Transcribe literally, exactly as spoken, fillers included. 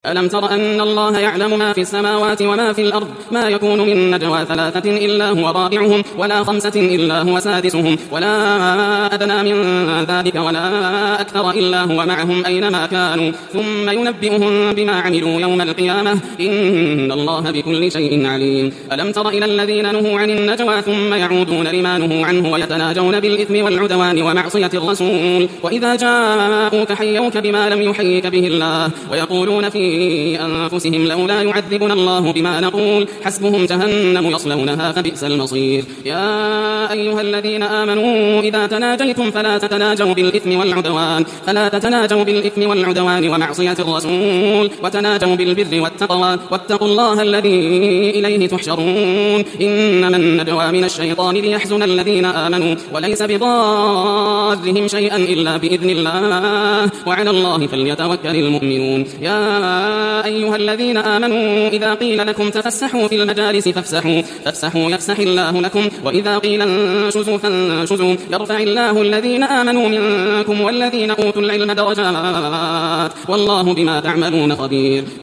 ألم تر أن الله يعلم ما في السماوات وما في الأرض ما يكون من نجوى ثلاثة إلا هو رابعهم ولا خمسة إلا هو سادسهم ولا أدنى من ذلك ولا أكثر إلا هو معهم أينما كانوا ثم ينبئهم بما عملوا يوم القيامة إن الله بكل شيء عليم. ألم تر إلى الذين نهوا عن النجوى ثم يعودون لما نهوا عنه ويتناجون بالإثم والعدوان ومعصية الرسول وإذا جاءوك حيوك بما لم يحيك به الله ويقولون في أنفسهم لولا يعذبنا الله بما نقول حسبهم جهنم يصلونها فبئس المصير. يا أيها الذين آمنوا إذا تناجيتم فلا تتناجوا بالإثم والعدوان فلا تتناجوا بالإثم والعدوان ومعصية الرسول وتناجوا بالبر والتقوى واتقوا الله الذي إليه تحشرون. إنما النجوى من الشيطان ليحزن الذين آمنوا وليس بضارهم شيئا إلا بإذن الله وعلى الله فليتوكل المؤمنون. يا أيها الذين آمنوا إذا قيل لكم تفسحوا في المجالس فافسحوا فافسحوا يفسح الله لكم وإذا قيل انشزوا فانشزوا يرفع الله الذين آمنوا منكم والذين أوتوا العلم درجات والله بما تعملون خبير.